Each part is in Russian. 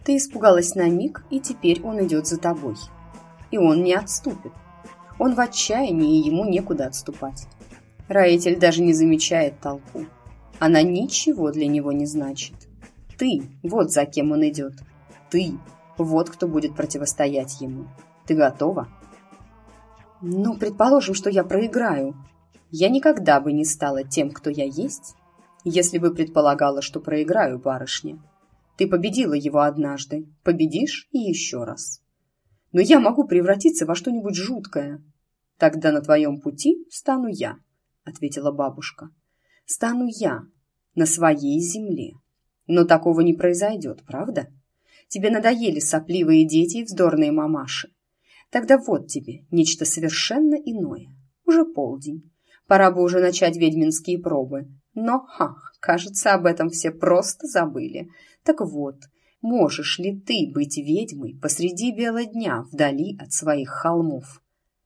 Ты испугалась на миг, и теперь он идет за тобой. И он не отступит. Он в отчаянии, и ему некуда отступать. Раитель даже не замечает толпу. Она ничего для него не значит. Ты, вот за кем он идет. Ты, вот кто будет противостоять ему. Ты готова? Ну, предположим, что я проиграю. Я никогда бы не стала тем, кто я есть, если бы предполагала, что проиграю, барышня. Ты победила его однажды, победишь и еще раз. Но я могу превратиться во что-нибудь жуткое. Тогда на твоем пути стану я, ответила бабушка. Стану я на своей земле. Но такого не произойдет, правда? Тебе надоели сопливые дети и вздорные мамаши. Тогда вот тебе нечто совершенно иное. Уже полдень. Пора бы уже начать ведьминские пробы. Но, кажется, об этом все просто забыли. Так вот, можешь ли ты быть ведьмой посреди бела дня вдали от своих холмов?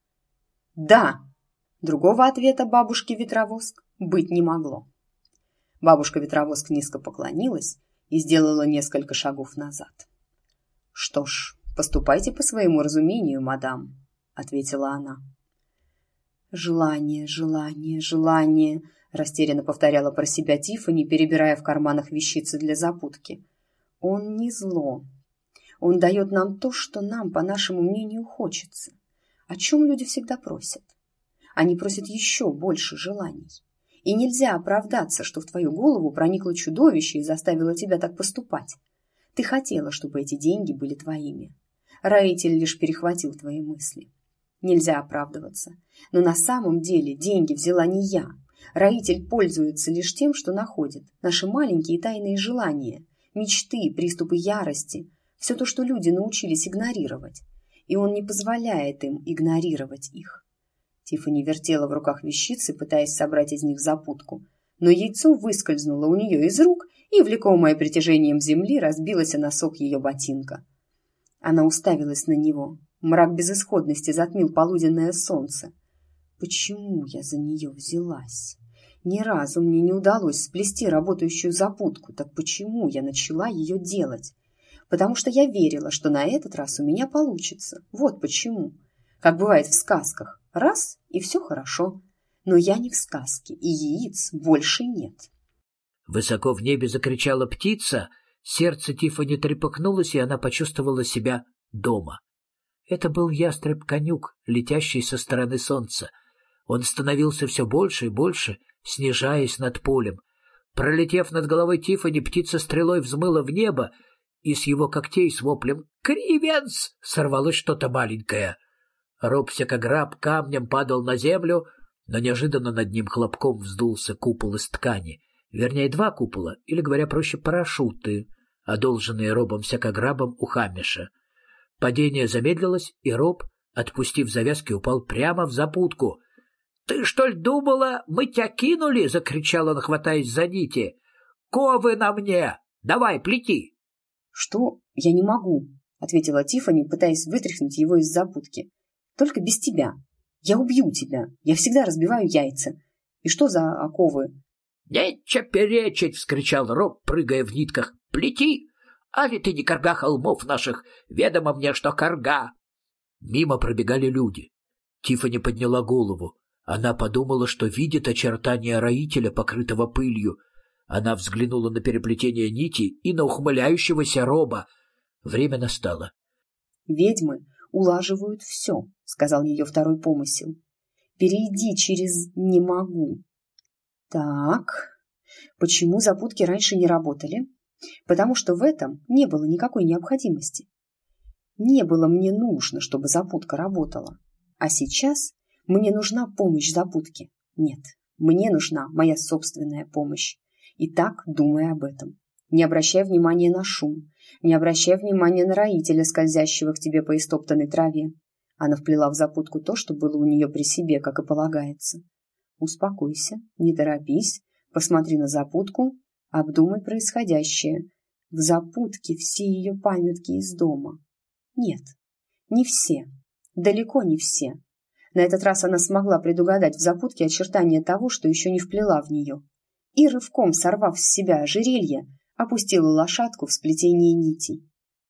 Да. Другого ответа бабушке-ветровоск быть не могло. Бабушка-ветровоск низко поклонилась и сделала несколько шагов назад. Что ж, поступайте по своему разумению, мадам, ответила она. Желание, желание, желание, растерянно повторяла про себя Тиффани, перебирая в карманах вещицы для запутки. Он не зло. Он дает нам то, что нам, по нашему мнению, хочется. О чем люди всегда просят? Они просят еще больше желаний. И нельзя оправдаться, что в твою голову проникло чудовище и заставило тебя так поступать. Ты хотела, чтобы эти деньги были твоими. Раитель лишь перехватил твои мысли. Нельзя оправдываться. Но на самом деле деньги взяла не я. Раитель пользуется лишь тем, что находит. Наши маленькие тайные желания, мечты, приступы ярости. Все то, что люди научились игнорировать. И он не позволяет им игнорировать их. Тиффани вертела в руках вещицы, пытаясь собрать из них запутку. Но яйцо выскользнуло у нее из рук и, влекомое притяжением земли, разбилось о носок ее ботинка. Она уставилась на него. Мрак безысходности затмил полуденное солнце. Почему я за нее взялась? Ни разу мне не удалось сплести работающую запутку, так почему я начала ее делать? Потому что я верила, что на этот раз у меня получится. Вот почему. Как бывает в сказках. Раз, и все хорошо. Но я не в сказке, и яиц больше нет. Высоко в небе закричала птица, сердце Тиффани трепыхнулось, и она почувствовала себя дома. Это был ястреб-конюк, летящий со стороны солнца. Он становился все больше и больше, снижаясь над полем. Пролетев над головой Тиффани, птица стрелой взмыла в небо, и с его когтей с воплем «Кривенс!» сорвалось что-то маленькое. Роб-всякограб камнем падал на землю, но неожиданно над ним хлопком вздулся купол из ткани. Вернее, два купола, или, говоря проще, парашюты, одолженные Робом-всякограбом у Хаммиша. Падение замедлилось, и Роб, отпустив завязки, упал прямо в запутку. — Ты что ли думала, мы тебя кинули? — закричал он, хватаясь за нити. — Ковы на мне! Давай, плети! — Что? Я не могу, — ответила Тиффани, пытаясь вытряхнуть его из запутки. — Только без тебя. Я убью тебя. Я всегда разбиваю яйца. И что за оковы? — Нече перечить! — вскричал Роб, прыгая в нитках. — Плети! Али ты не карга холмов наших? Ведомо мне, что карга! Мимо пробегали люди. Тиффани подняла голову. Она подумала, что видит очертания роителя, покрытого пылью. Она взглянула на переплетение нити и на ухмыляющегося Роба. Время настало. — Ведьмы улаживают все, — сказал ее второй помысел. — Перейди через «не могу». Так, почему запутки раньше не работали? Потому что в этом не было никакой необходимости. Не было мне нужно, чтобы запутка работала. А сейчас мне нужна помощь запутки. Нет, мне нужна моя собственная помощь. Итак, думай об этом. Не обращай внимания на шум. Не обращай внимания на роителя, скользящего к тебе по истоптанной траве. Она вплела в запутку то, что было у нее при себе, как и полагается. Успокойся, не торопись, посмотри на запутку, обдумай происходящее. В запутке все ее памятки из дома. Нет, не все, далеко не все. На этот раз она смогла предугадать в запутке очертания того, что еще не вплела в нее. И, рывком сорвав с себя ожерелье, опустила лошадку в сплетение нитей.